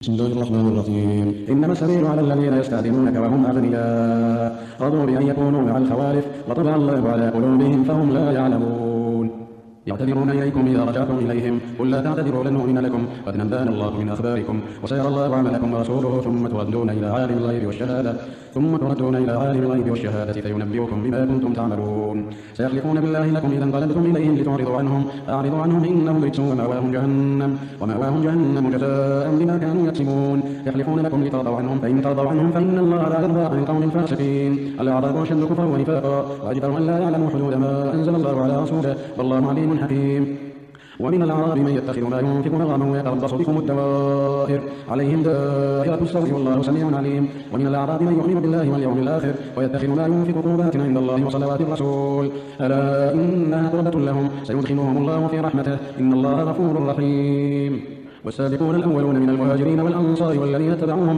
بسم الله الرحمن الرحيم. إنما السبيل على الذين يستأذنونك وهم أغنياء رضوا بأن يكونوا مع الخوالف وطبع الله على قلوبهم فهم لا يعلمون. يعتذرون إليكم إذا رجعتم إليهم قل لا تعتذروا لن نؤمن لكم قد نبأنا الله من أخباركم وسيرى الله عملكم ورسوله ثم تردون إلى عالم الغيب والشهادة فينبئكم بما كنتم تعملون. سيحلفون بالله لكم إذا انقلبتم إليهم لتعرضوا عنهم أعرضوا عنهم إنهم رجس ومأواهم جهنم جزاء بما كانوا يكسبون. يحلفون لكم لترضوا عنهم فإن الله لا يرضى عن القوم الفاسقين. الأعراب أشد كفرا ونفاقا وأجدر أن لا يعلموا حدود ما أنزل الله على رسوله والله عليم حكيم. ومن الأعراب من يتخذ ما ينفق مغرما ويتربص بكم الدوائر عليهم دائرة السوء والله سميع عليم. ومن الأعراب من يؤمن بالله واليوم الآخر ويتخذ ما ينفق قربات عند الله وصلوات الرسول ألا إنها قربة لهم سيدخلهم الله في رحمته إن الله غفور رحيم. والسابقون الأولون من المهاجرين والأنصار والذين اتبعوهم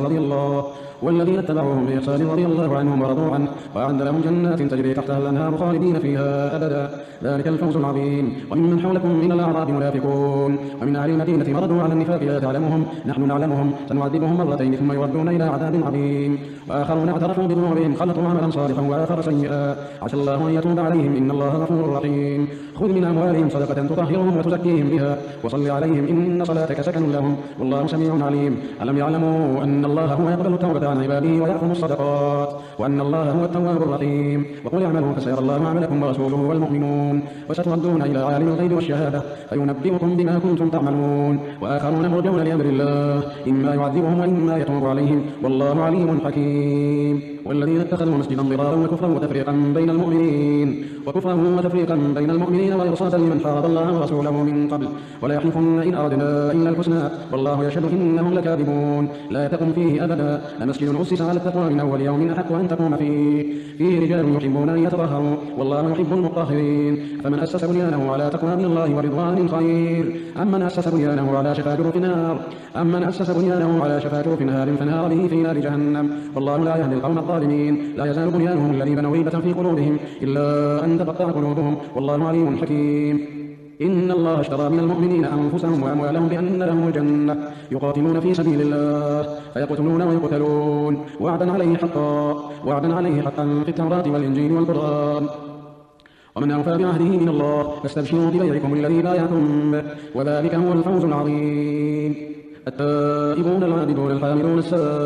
بإحسان رضي الله عنهم ورضوا عنه وأعد لهم جنات تجري تحتها الأنهار خالدين فيها أبدا ذلك الفوز العظيم. وممن حولكم من الأعراب منافقون ومن أهل المدينة مردوا على النفاق لا تعلمهم نحن نعلمهم سنعذبهم مرتين ثم يردون إلى عذاب عظيم. وآخرون اعترفوا بذنوبهم خلطوا عملا صالحا وآخر سيئا عسى الله أن يتوب عليهم إن الله غفور رحيم. خذ من أموالهم صدقة تطهرهم وتزكيهم بها وصل عليهم إن صلاتك سكن لهم والله سميع عليم. ألم يعلموا أن الله هو يقبل التوبة عن عباده ويأخذ الصدقات وأن الله هو التواب الرحيم. وقل اعملوا فسيرى الله عملكم ورسوله والمؤمنون وستردون إلى عالم الغيب والشهادة فينبئكم بما كنتم تعملون. وآخرون مرجون لأمر الله إما يعذبهم وإما يتوب عليهم والله عليم حكيم. والذين اتخذوا مسجدا ضرارا وكفرا وتفريقا بين المؤمنين وإرصادا لمن حارب الله ورسوله من قبل ولا يحلفن إن أردنا إلا الحسنى والله يشهد إنهم لكاذبون. لا تقم فيه أبدا لمسجد أسس على التقوى من أول يوم أحق أن تقوم فيه رجال يحبون أن يتطهروا والله يحب المطهرين. فمن أسس بنيانه على تقوى من الله ورضوان خير أمن أسس بنيانه على شفا جرف نار فانهار به في نار جهنم والله لا يهدي القوم الظالمين. لا يزال بنيانهم الذي بنوا ريبة في قلوبهم إلا أن تقطع قلوبهم والله عليم حكيم. إن الله اشترى من المؤمنين أنفسهم وأموالهم بأن لهم الجنة يقاتلون في سبيل الله فيقتلون ويقتلون وعدا عليه حقا في التوراة والإنجيل والقرآن ومن أوفى بعهده من الله فاستبشروا ببيعكم الذي بايعتم به وذلك هو الفوز العظيم. التائبون العابدون الحامدون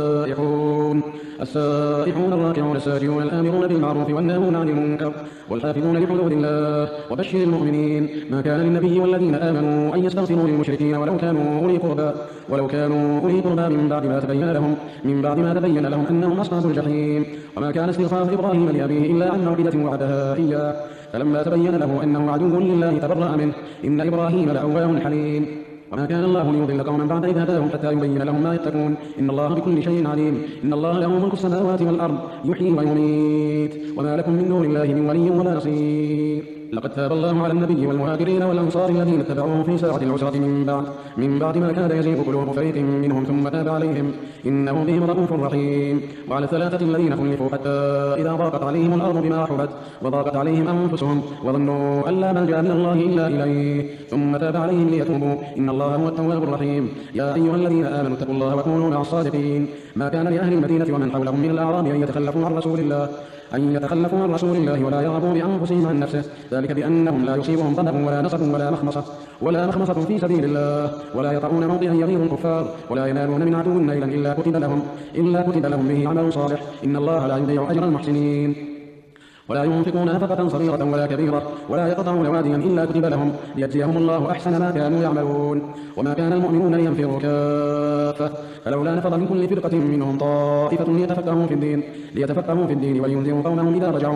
السائحون الراكعون الساجدون الآمرون بالمعروف والناهون عن المنكر والحافظون لحدود الله وبشر المؤمنين. ما كان للنبي والذين آمنوا أن يستغفروا للمشركين ولو كانوا أولي قربى من بعد ما تبين لهم أنهم أصحاب الجحيم. وما كان استغفار إبراهيم لأبيه إلا عن موعدة وعدها إياه فلما تبين له أنه عدو لله تبرأ منه إن إبراهيم لأواه حليم. وما كان الله ليضل قوما بعد إذ هداهم حتى يبين لهم ما يتقون إن الله بكل شيء عليم. إن الله له ملك السماوات والأرض يحيي ويميت وما لكم من دون الله من ولي ولا نصير. لقد تاب الله على النبي والمهاجرين والأنصار الذين اتبعوه في ساعة العسرة من بعد ما كاد يزيغ قلوب فريق منهم ثم تاب عليهم إنه بهم رءوف رحيم. وعلى الثلاثة الذين خلفوا حتى إذا ضاقت عليهم الأرض بما رحبت وضاقت عليهم أنفسهم وظنوا أن لا ملجأ من الله إلا إليه ثم تاب عليهم ليتوبوا إن الله هو التواب الرحيم. يا أيها الذين آمنوا اتقوا الله وكونوا مع الصادقين. ما كان لأهل المدينة ومن حولهم من الأعراب أن يتخلفوا عن رسول الله ولا يرغبوا بأنفسهم عن نفسه ذلك بأنهم لا يصيبهم ظمأ ولا نصب ولا مخمصة في سبيل الله ولا يطعون موطئا يغيظ الكفار ولا ينالون من عدو نيلا إلا كتب لهم به عمل صالح إن الله لا يضيع أجر المحسنين. ولا ينفقون نفقة صغيرة ولا كبيرة ولا يقطعون واديا إلا كتب لهم ليجزيهم الله أحسن ما كانوا يعملون. وما كان المؤمنون لينفروا كافة فلولا نفر من كل فرقة منهم طائفة ليتفقهوا في الدين ولينذروا قومهم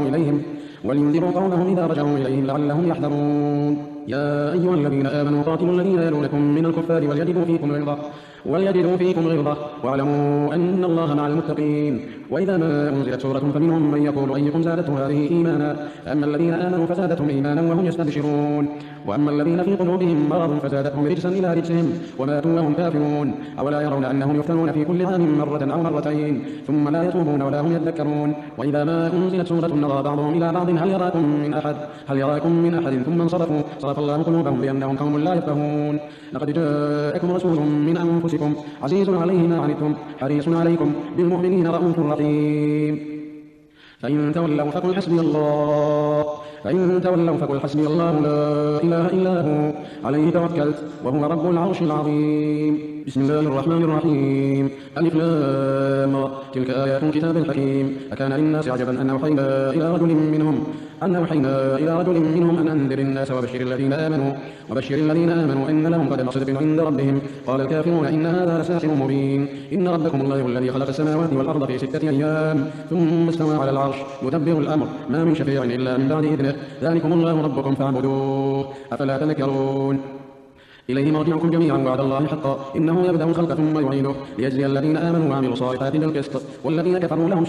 إذا رجعوا إليهم لعلهم يحذرون. يا أيها الذين آمنوا قاتلوا الذين يلونكم من الكفار وليجدوا فيكم غلظة واعلموا أن الله مع المتقين. وإذا ما أنزلت سورة فمنهم من يقول أيكم زادته هذه إيمانا أما الذين آمنوا فزادتهم إيمانا وهم يستبشرون وأما الذين في قلوبهم مرض فزادتهم رجسا إلى رجسهم وماتوا وهم كافرون أولا يرون أنهم يفتنون في كل عام مرة أو مرتين ثم لا يتوبون ولا هم يذكرون. وإذا ما أنزلت سورة نظر بعضهم إلى بعض هل يراكم من أحد ثم انصرفوا صرف الله قلوبهم بأنهم قوم لا يفقهون. لقد جاءكم رسول من أنفسكم أنفسكم عزيز عليه ما عنتم حريص عليكم بالمؤمنين رءوف رحيم. فإن تولوا فقل حسبي الله لا إله إلا هو عليه توكلت وهو رب العرش العظيم. بسم الله الرحمن الرحيم. ألف لام را تلك آيات الكتاب الحكيم. أكان للناس عجبا أن أوحينا إلى رجل منهم أن أنذر الناس وبشر الذين آمنوا إن لهم قدم صدق عند ربهم. قال الكافرون إن هذا لساحر مبين. إن ربكم الله الذي خلق السماوات والأرض في 6 أيام ثم استوى على العرش يدبر الأمر ما من شفيع إلا من بعد إذنه ذلكم الله ربكم فاعبدوه أفلا تذكرون. إليه مرجعكم جميعا وعد الله حقا إنه يبدأ الخلق ثم يعيده ليجزي الذين آمنوا وعملوا الصالحات بالقسط والذين كفروا لهم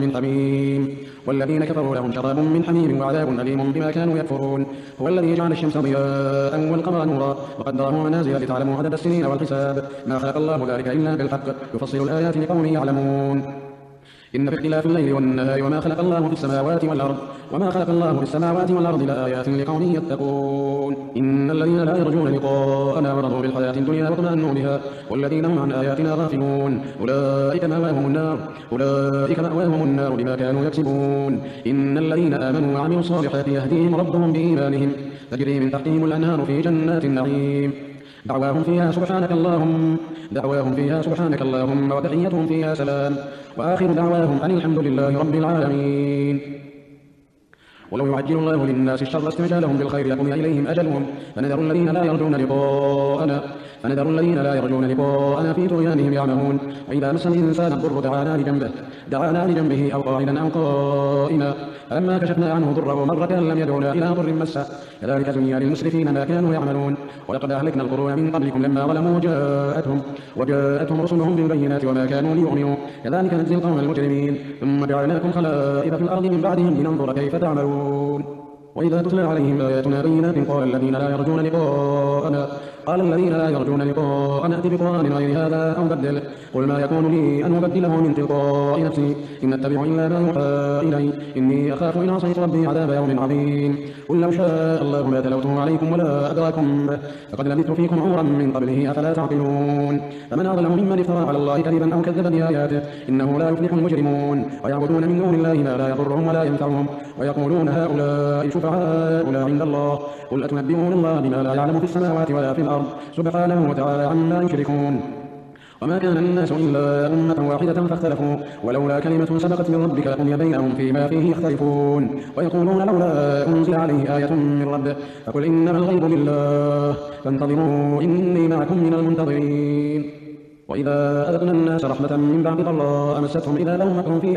شراب من حميم وعذاب أليم بما كانوا يكفرون. هو الذي جعل الشمس ضياء والقمر نورا وقدره منازل لتعلموا عدد السنين والحساب ما خلق الله ذلك إلا بالحق يفصل الآيات لقوم يعلمون. إن في اختلاف الليل والنهار وما خلق الله في السماوات والأرض لآيات لقوم يتقون. إن الذين لا يرجون لقاءنا ورضوا بالحياة الدنيا واطمأنوا بها والذين هم عن آياتنا غافلون أولئك مأواهم النار بما كانوا يكسبون. إن الذين آمنوا وعملوا الصالحات يهديهم ربهم بإيمانهم تجري من تحتهم الأنهار في جنات النعيم دعواهم فيها سبحانك اللهم وتحيتهم فيها سلام وآخر دعواهم أن الحمد لله رب العالمين. ولو يعجل الله للناس الشر استعجالهم بالخير لقضي إليهم أجلهم فنذر الذين لا يرجون لقاءنا في طغيانهم يعمهون. وإذا مس الإنسان الضر دعانا لجنبه أو قاعدا أو قائما فلما كشفنا عنه ضره مر كأن لم يدعنا إلى ضر مسه كذلك زين للمسرفين ما كانوا يعملون. ولقد أهلكنا القرون من قبلكم لما ظلموا وجاءتهم رسلهم بالبينات وما كانوا ليؤمنوا كذلك نجزي القوم المجرمين. ثم جعلناكم خلائف في الأرض من بعدهم لننظر كيف تعملون. وإذا تتلى عليهم آياتنا بينات قال الذين لا يرجون لقاءنا ائت بقرآن غير هذا أو بدله قل ما يكون لي أن أبدله من تلقاء نفسي إن أتبع إلا ما يوحى إلي إني أخاف إن عصيت ربي عذاب يوم عظيم. قل لو شاء الله ما تلوته عليكم ولا أدراكم به فقد لبثت فيكم عمرا من قبله أفلا تعقلون. فمن أظلم ممن افترى على الله كذبا أو كذب بآياته إنه لا يفلح المجرمون. ويعبدون من دون الله ما لا يضرهم ولا ينفعهم ويقولون هؤلاء شفعاؤنا عند الله قل أتنبئون الله بما لا يعلم في السماوات ولا في الأرض سبحانه وتعالى عما يشركون. وما كان الناس إلا أمة واحدة فاختلفوا ولولا كلمة سبقت من ربك لقضي بينهم فيما فيه يختلفون. ويقولون لولا أنزل عليه آية من ربه فقل إنما الغيب لله فانتظروا إني معكم من المنتظرين. وإذا أذقنا الناس رحمة من بعد ضراء مستهم إذا لهم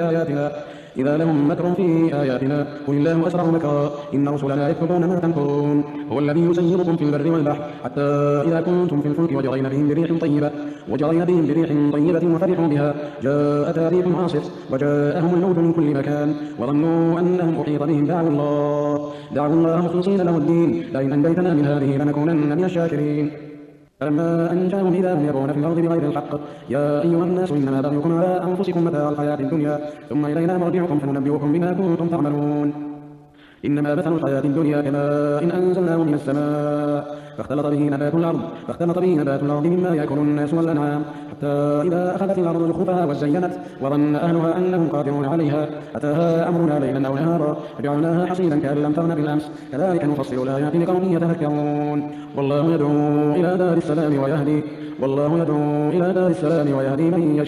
مكر في آياتنا قل الله أسرع مكرا إن رسلنا يكتبون ما تمكرون. هو الذي يسيركم في البر والبحر حتى إذا كنتم في الفلك وجرين بهم بريح طيبة وفرحوا بها جاءتها ريح عاصف وجاءهم الموت من كل مكان وظنوا أنهم أحيط بهم دعوا الله مخلصين له الدين لئن أنجيتنا من هذه لنكونن من الشاكرين. فلما أنجاهم إذا هم يبغون في الأرض بغير الحق يا أيها الناس إنما بغيكم على أنفسكم متاع الحياة الدنيا ثم إلينا مرجعكم فننبئكم بما كنتم تعملون. إنما مثل الحياة الدنيا كماء إن أنزلناه من السماء فاختلط به نبات الأرض مما يأكل الناس والأنعام حتى إذا أخذت الأرض زخرفها وزينت وظن أهلها أنهم قادرون عليها أتاها أمرنا ليلا أو نهارا فجعلناها حصيدا كأن لم تغن بالأمس كذلك نفصل الآيات لقوم يتفكرون. والله يدعو إلى دار السلام ويهدي من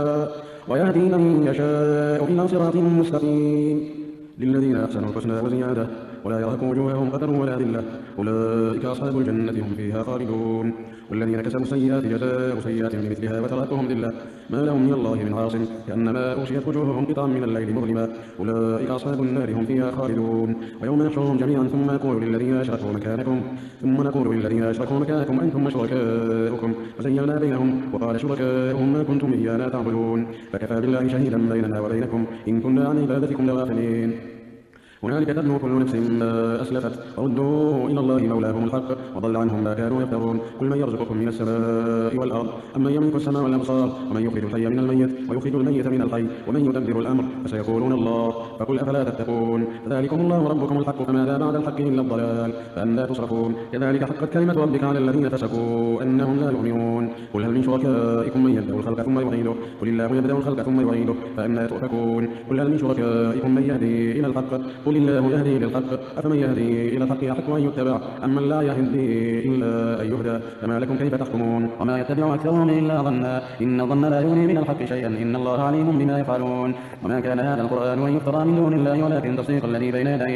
يشاء إلى صراط مستقيم. للذين أحسنوا الحسنى وزيادة ولا يرهق وجوههم قتر ولا ذلة أولئك أصحاب الجنة هم فيها خالدون. والذين كسبوا السيئات جزاء سيئات بمثلها وترهقهم ذلة ما لهم من الله من عاصم كأنما أغشيت وجوههم قطعا من الليل مظلما أولئك أصحاب النار هم فيها خالدون. ويوم نحشرهم جميعا ثم نقول للذين أشركوا مكانكم أنتم وشركاؤكم فزيّلنا بينهم وقال شركاؤهم ما كنتم إيانا تعبدون فكفى بالله شهيدا بيننا وبينكم إن كنا عن عبادتكم لغافلين. هنالك تبلو كل نفس ما أسلفت وردوا إلى الله مولاهم الحق وضل عنهم ما كانوا يفترون قل من يرزقكم من السماء والأرض أمن يملك السماء والأبصار ومن يخرج الحي من الميت ويخرج الميت من الحي ومن يدبر الأمر فسيقولون الله فقل أفلا تتقون ذلكم الله ربكم الحق فماذا بعد الحق إلا الضلال فأنى تصرفون كذلك حقت كلمة ربك على الذين فسقوا أنهم لا يؤمنون قل هل من شركائكم من يبدأ الخلق ثم يعيده قل الله يبدأ الخلق ثم يعيده فأنى تؤفكون قل هل من شركائكم من يهدي إلى الحق قل الله يهدي للحق أفمن يهدي إلى الحق يحق أن يتبع أمن لا يهدي إلا أن يهدى فما لكم كيف تحكمون وما يتبع أكثرهم إلا ظنا إن الظن لا يغني من الحق شيئا إن الله عليم بما يفعلون وما كان هذا القرآن أن يفترى من دون الله ولكن تصديق الذي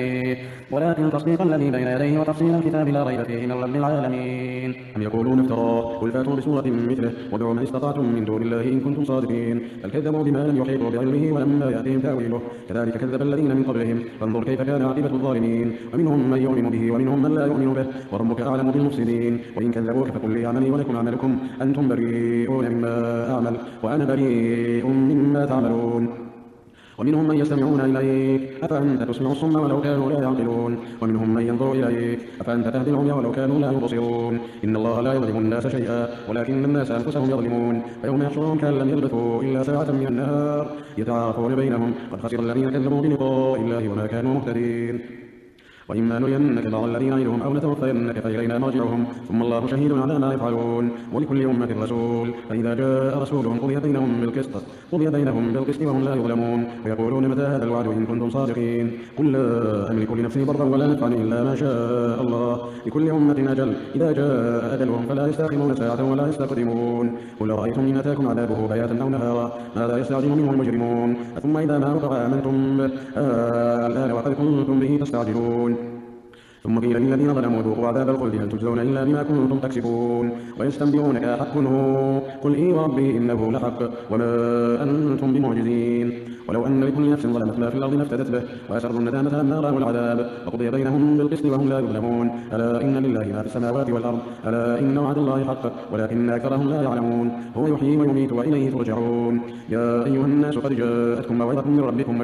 بين يديه وتفصيل الكتاب لا ريب فيه من رب العالمين أم يقولون افتراه قل فاتوا بسورة مثله وادعوا من استطعتم من دون الله إن كنتم صادقين بل كذبوا بما لم يحيطوا بعلمه ولما يأتهم تأويله كذلك كذب الذين من قبلهم فانظر كيف كان عاقبة الظالمين ومنهم من يؤمن به ومنهم من لا يؤمن به وربك أعلم بالمفسدين وإن كذبوك فقل لي عملي ولكم عملكم أنتم بريئون مما أعمل وأنا بريء مما تعملون ومنهم من يستمعون إليك أفأنت تسمع الصم ولو كانوا لا يعقلون ومنهم من ينظر إليك أفأنت تهدي العمي ولو كانوا لا يبصرون إن الله لا يظلم الناس شيئا ولكن الناس أنفسهم يظلمون فيوم يحشرهم كأن لم يلبثوا إلا ساعة من النهار يتعارفون بينهم قد خسر الذين كذبوا بلقاء الله وما كانوا مهتدين وإما نرينك بعض الذين نعدهم أو نتوفينك فإلينا مرجعهم ثم الله شهيد على ما يفعلون ولكل أمة رسول فإذا جاء رسولهم قضي بينهم بالقسط وهم لا يظلمون ويقولون متى هذا الوعد إن كنتم صادقين قل لا أملك لنفسي ضرا ولا نفعا إلا ما شاء الله لكل أمة أجل إذا جاء أجلهم فلا يستأخرون ساعة ولا يستقدمون قل أرأيتم إن أتاكم عذابه بياتا أو نهارا ماذا يستعجل منه المجرمون ثم إذا ما وقع آمنتم به الآن وقد كنتم به تستعجلون ثم قيل للذين ظلموا ذوقوا عذاب الخلد هل تجزون إلا بما كنتم تكسبون ويستنبئونك أحق هو قل إي وربي إنه لحق وما أنتم بمعجزين ولو أن لكل نفس ظلمت ما في الأرض لافتدت به وأسروا الندامة لما رأوا العذاب وقضي بينهم بالقسط وهم لا يظلمون ألا إن لله ما في السماوات والأرض ألا إن وعد الله حق ولكن أكثرهم لا يعلمون هو يحيي ويميت وإليه ترجعون يا أيها الناس قد جاءتكم موعظة من ربكم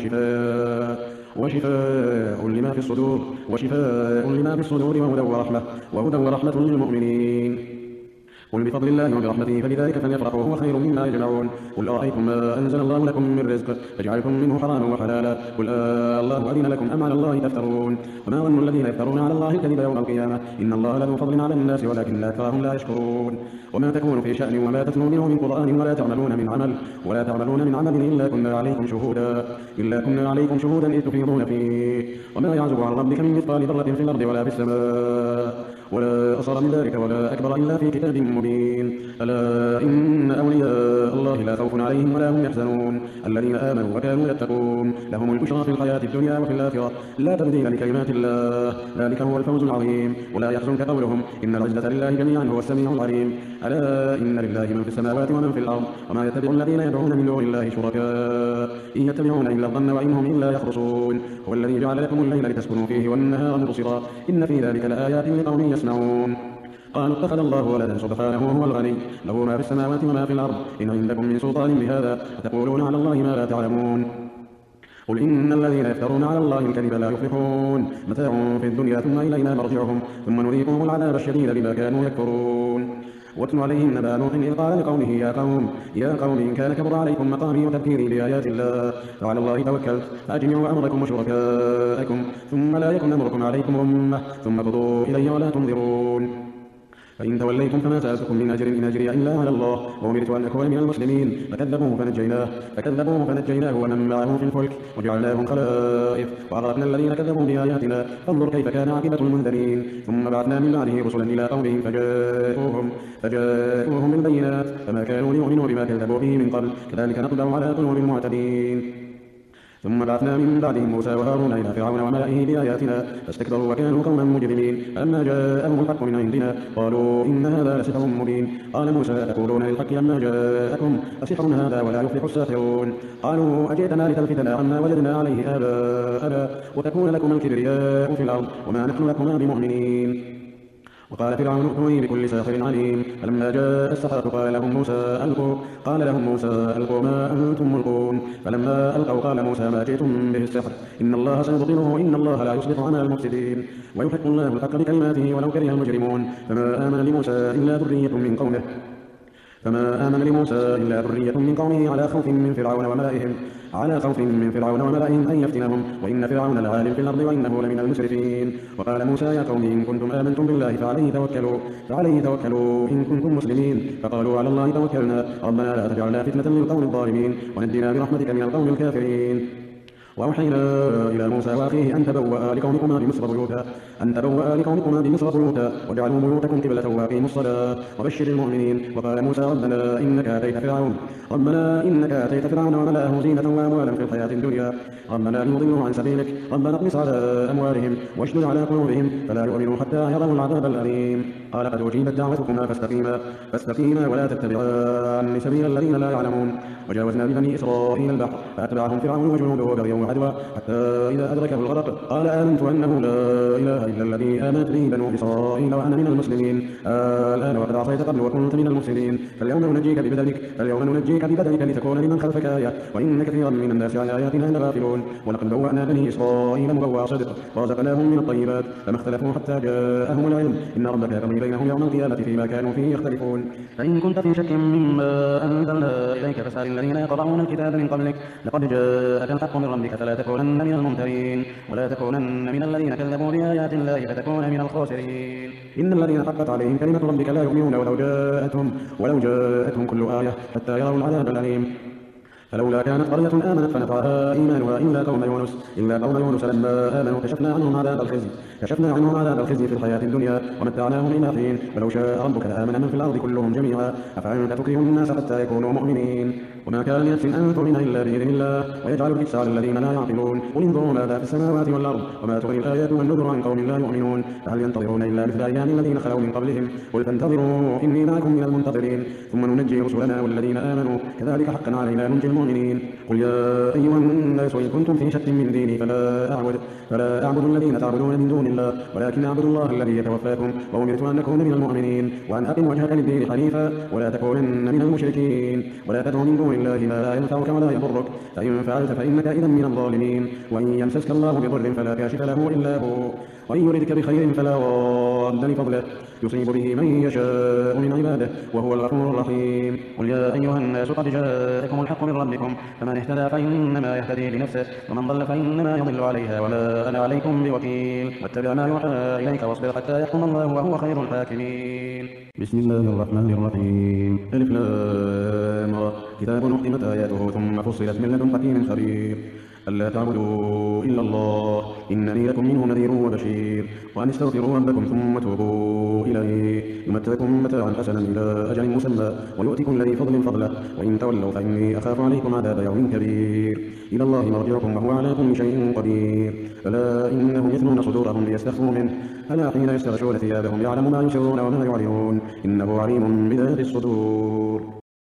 وشفاء لما في الصدور وهدى ورحمة للمؤمنين قل بفضل الله وبرحمته فبذلك فليفرحوا هو خير مما يجمعون قل أرأيتم ما أنزل الله لكم من رزق فجعلتم منه حراما وحلالا قل الله أذن لكم أم على الله تفترون وما ظن الذين يفترون على الله الكذب يوم القيامة إن الله لذو فضل على الناس ولكن أكثرهم لا يشكرون وما تكون في شأن وما تتلو منه من قرآن ولا تعملون من عمل إلا كنا عليكم شهودا إذ تفيضون فيه وما يعزب عن ربك من مثقال ذرة في الأرض ولا في السماء ولا أصغر من ذلك ولا أكبر إلا في كتاب مبين ألا إن أولياء الله لا خوف عليهم ولا هم يحزنون الذين آمنوا وكانوا يتقون لهم البشرى في الحياة الدنيا وفي الآخرة لا تبديل لكلمات الله ذلك هو الفوز العظيم ولا يحزنك قولهم إن العزة لله جميعا هو السميع العليم ألا إن لله من في السماوات ومن في الأرض وما يتبع الذين يدعون من دون الله شركاء إن يتبعون إلا الظن وإن هم إلا يخرصون هو الذي جعل لكم الليل لتسكنوا فيه والنهار مبصرا إن في ذلك لآيات لقوم يسمعون قالوا اتخذ الله ولدا سبحانه وهو الغني له ما في السماوات وما في الأرض إن عندكم من سلطان بهذا فتقولون على الله ما لا تعلمون قل إن الذين يفترون على الله الكذب لا يفلحون متاع في الدنيا ثم إلينا مرجعهم ثم نذيقهم العذاب الشديد بما كانوا يكفرون واتل عليهم نبأ نوح إذ قال لقومه يا قوم إن كان كبر عليكم مقامي وتذكيري بآيات الله فعلى الله توكلت فأجمعوا أمركم وشركاءكم ثم لا يكن أمركم عليكم غمة ثم قضوا إلي ولا تنظرون فإن توليتم فما سألتكم من أجر إن أجري إلا على الله وأمرت أن أكون من المسلمين فكذبوه فنجيناه ومن معه في الفلك وجعلناهم خلائف وأغرقنا الذين كذبوا بآياتنا فانظر كيف كان عاقبة المنذرين ثم بعثنا من بعده رسلا إلى قومهم فجاءوهم بالبينات فما كانوا ليؤمنوا بما كذبوا به من قبل كذلك نطبع على قلوب المعتدين ثم بعثنا من بعدهم موسى وهارون إلى فرعون وملئه بآياتنا فاستكبروا وكانوا قوما مجرمين فلما جاءهم الحق من عندنا قالوا إن هذا لسحر مبين قال موسى أتقولون للحق لما جاءكم أسحر هذا ولا يفلح الساحرون قالوا أجئتنا لتلفتنا عما وجدنا عليه آباءنا وتكون لكم الكبرياء في الأرض وما نحن لكما بمؤمنين وقال فرعون ائتوني بكل ساحر عليم. فلما جاء السحرة قال لهم موسى ألقوا ما أنتم ملقون. فلما ألقوا قال موسى ما جئتم به السحر إن الله سيبطله إن الله لا يصلح عمل المفسدين ويحق الله الحق بكلماته ولو كره المجرمون. فما آمن لموسى إلا ذرية من قومه على خوف من فرعون وملئهم أن يفتنهم وإن فرعون لعال في الأرض وإنه لمن المسرفين. وقال موسى يا قوم إن كنتم آمنتم بالله فعليه توكلوا إن كنتم مسلمين. فقالوا على الله توكلنا ربنا لا تجعلنا فتنة للقوم الظالمين ونجنا برحمتك من القوم الكافرين. وأوحينا إلى موسى وأخيه أن تبوأ لقومكما بمصر بيوتا واجعلوا بيوتكم قبلة وأقيموا الصلاة وبشر المؤمنين. وقال موسى ربنا إنك آتيت فرعون وملأه زينة وأموالا في الحياة الدنيا ربنا ليضلوا عن سبيلك ربنا اطمس على أموالهم واشدد على قلوبهم فلا يؤمنوا حتى يروا العذاب الأليم. قال قد أجيبت دعوتكما فاستقيما ولا تتبعان سبيل الذين لا يعلمون. وجاوزنا ببني إسرائيل البحر فأتبعهم فرعون وجنوده بغيا وعدوا حتى إذا أدركه الغرق قال آمنت أنه لا إله إلا الذي آمنت به بنو إسرائيل وأنا من المسلمين. الآن وقد عصيت قبل وكنت من المفسدين فاليوم ننجيك ببدنك لتكون لمن خلفك آية وإن كثيرا من الناس عن آياتنا لغافلون. ولقد بوأنا بني إسرائيل مبوأ صدق ورزقناهم من الطيبات فما اختلفوا حتى جاءهم العلم إن ربك يقضي بينهم يوم القيامة فيما كانوا فيه يختلفون. فإن كنت في شك مما أنزلنا إليك فاسأل الذين يقرؤون الكتاب من قبلك لقد جاءك الحق من ربك فلا تكونن من الممترين ولا تكونن من الذين كذبوا بآيات الله فتكون من الخاسرين. إن الذين حقت عليهم كلمة ربك لا يؤمنون ولو جاءتهم كل آية حتى يروا العذاب الأليم. فلولا كانت قرية آمنت فنفعها إيمانها إلا قوم يونس لما آمنوا كشفنا عنهم عذاب الخزي في الحياة الدنيا ومتعناهم إلى حين ولو شاء ربك لآمن من في الأرض كلهم جميعا أفأنت تكره الناس حتى يكونوا مؤمنين. وما كان لنفس أن تؤمن إلا بإذن الله ويجعل الرجس على الذين لا يعقلون قل انظروا ماذا في السماوات والأرض وما تغني الآيات والنذر عن قوم لا يؤمنون فهل ينتظرون إلا مثل أيام الذين خلوا من قبلهم قل فانتظروا إني معكم من المنتظرين ثم ننجي رسلنا والذين آمنوا كذلك حقا علينا ننجي المؤمنين. قل يا أيها الناس إن كنتم في شك من ديني فلا أعبد الذين تعبدون من دون الله ولكن أعبد الله الذي يتوفاكم وأمرت أن أكون من المؤمنين وأن أقم وجهك للدين حنيفا ولا تكونن من المشركين ولا تدع من دون الله ما لا ينفعك ولا يضرك فإن فعلت فإنك إذا من الظالمين. وإن يمسسك الله بضر فلا كاشف له إلا هو وإن يردك بخير فلا راد لفضله يصيب به من يشاء من عباده وهو الغفور الرحيم. قل يا أيها الناس قد جاءكم الحق من ربكم فمن اهتدى فإنما يهتدي لنفسه ومن ضل فإنما يضل عليها ولا أنا عليكم بوكيل واتبع ما يوحى إليك واصبر حتى يحكم الله وهو خير الحاكمين. بسم الله الرحمن الرحيم. ألف لام را كتاب أحكمت آياته ثم فصلت من لدن حكيم خبير ألا تعبدوا إلا الله إنني لكم منه نذير وبشير وأن استغفروا ربكم ثم توبوا إليه يمتعكم متاعا حسنا إلى أجل مسمى ويؤتي كل ذي فضل فضله وإن تولوا فإني أخاف عليكم عذاب يوم كبير. إلى الله مرجعكم وهو على كل شيء قدير. ألا إنهم يثنون صدورهم ليستخفوا منه ألا حين يستغشون ثيابهم يعلم ما يسرون وما يعلنون إنه عليم بذات الصدور.